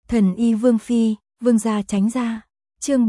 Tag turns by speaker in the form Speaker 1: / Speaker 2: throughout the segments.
Speaker 1: Thần y Vương Phi, Vương gia tránh ra. Chương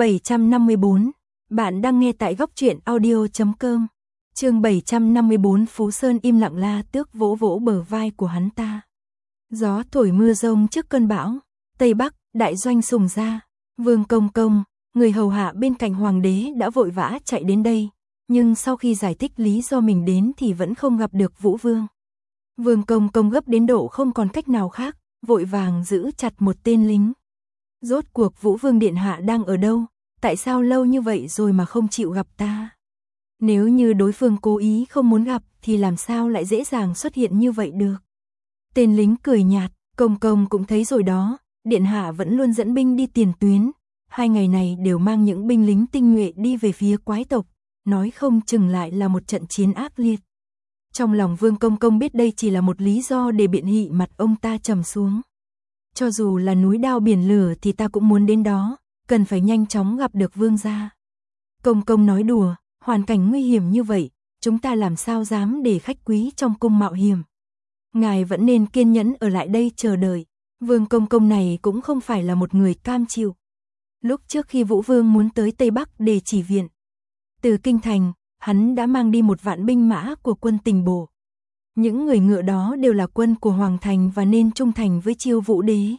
Speaker 1: 754. Bạn đang nghe tại góc truyện audio.com. Chương 754. Phú Sơn im lặng. La Tước vỗ vỗ bờ vai của hắn ta. Gió thổi mưa rông trước cơn bão. Tây Bắc, đại doanh Sùng gia. Vương Công Công, người hầu hạ bên cạnh hoàng đế đã vội vã chạy đến đây, nhưng sau khi giải thích lý do mình đến thì vẫn không gặp được Vũ Vương. Vương Công Công gấp đến độ không còn cách nào khác, vội vàng giữ chặt một tên lính. Rốt cuộc Vũ Vương điện hạ đang ở đâu? Tại sao lâu như vậy rồi mà không chịu gặp ta? Nếu như đối phương cố ý không muốn gặp thì làm sao lại dễ dàng xuất hiện như vậy được? Tên lính cười nhạt, Công Công cũng thấy rồi đó, điện hạ vẫn luôn dẫn binh đi tiền tuyến, 2 ngày này đều mang những binh lính tinh nhuệ đi về phía quái tộc, nói không chừng lại là một trận chiến ác liệt. Trong lòng Vương Công Công biết đây chỉ là một lý do để biện thị, mặt ông ta trầm xuống. Cho dù là núi đao biển lửa thì ta cũng muốn đến đó, cần phải nhanh chóng gặp được Vương gia. Công Công nói đùa, hoàn cảnh nguy hiểm như vậy, chúng ta làm sao dám để khách quý trong cung mạo hiểm. Ngài vẫn nên kiên nhẫn ở lại đây chờ đợi. Vương Công Công này cũng không phải là một người cam chịu. Lúc trước khi Vũ Vương muốn tới Tây Bắc để chỉ viện, từ kinh thành, hắn đã mang đi 1 vạn binh mã của quân Tình Bộ. Những người ngựa đó đều là quân của Hoàng thành và nên trung thành với Chiêu Vũ đế.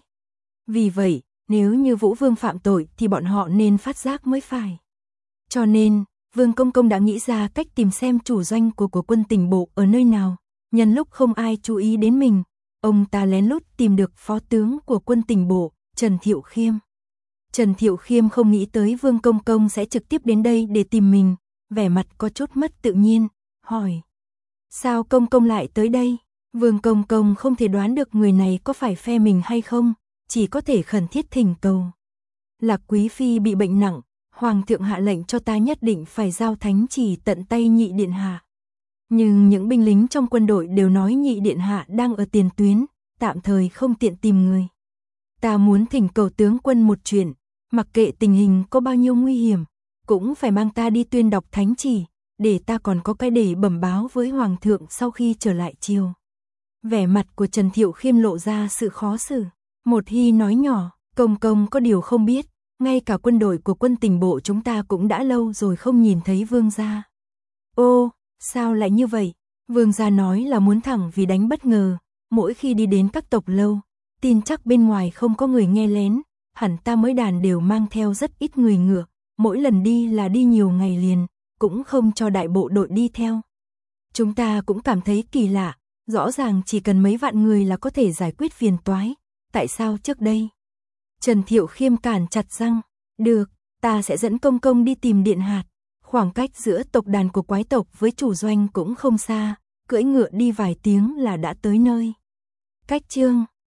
Speaker 1: Vì vậy, nếu như Vũ Vương phạm tội thì bọn họ nên phát giác mới phải. Cho nên, Vương Công Công đã nghĩ ra cách tìm xem chủ doanh của quân Tình Bộ ở nơi nào. Nhân lúc không ai chú ý đến mình, ông ta lén lút tìm được phó tướng của quân Tình Bộ, Trần Thiệu Khiêm. Trần Thiệu Khiêm không nghĩ tới Vương Công Công sẽ trực tiếp đến đây để tìm mình, vẻ mặt có chút mất tự nhiên, hỏi: sao Công Công lại tới đây? Vương Công Công không thể đoán được người này có phải phe mình hay không, chỉ có thể khẩn thiết thỉnh cầu. Lạc Quý Phi bị bệnh nặng, Hoàng thượng hạ lệnh cho ta nhất định phải giao thánh chỉ tận tay Nhị điện hạ. Nhưng những binh lính trong quân đội đều nói Nhị điện hạ đang ở tiền tuyến, tạm thời không tiện tìm người. Ta muốn thỉnh cầu tướng quân một chuyện, mặc kệ tình hình có bao nhiêu nguy hiểm, cũng phải mang ta đi tuyên đọc thánh chỉ, để ta còn có cái để bẩm báo với Hoàng thượng sau khi trở lại triều. Vẻ mặt của Trần Thiệu Khiêm lộ ra sự khó xử. Một Hy nói nhỏ, Công Công có điều không biết, ngay cả quân đội của quân Tình Bộ chúng ta cũng đã lâu rồi không nhìn thấy Vương gia. Ô, sao lại như vậy? Vương gia nói là muốn thẳng vì đánh bất ngờ, mỗi khi đi đến các tộc lâu, tin chắc bên ngoài không có người nghe lén, hẳn ta mới đàn đều mang theo rất ít người ngựa, mỗi lần đi là đi nhiều ngày liền, cũng không cho đại bộ đội đi theo. Chúng ta cũng cảm thấy kỳ lạ, rõ ràng chỉ cần mấy vạn người là có thể giải quyết phiền toái, tại sao trước đây? Trần Thiệu Khiêm cản chặt răng, được, ta sẽ dẫn Công Công đi tìm điện hạ. Khoảng cách giữa tộc đàn của quái tộc với chủ doanh cũng không xa, cưỡi ngựa đi vài tiếng là đã tới nơi. Cách chương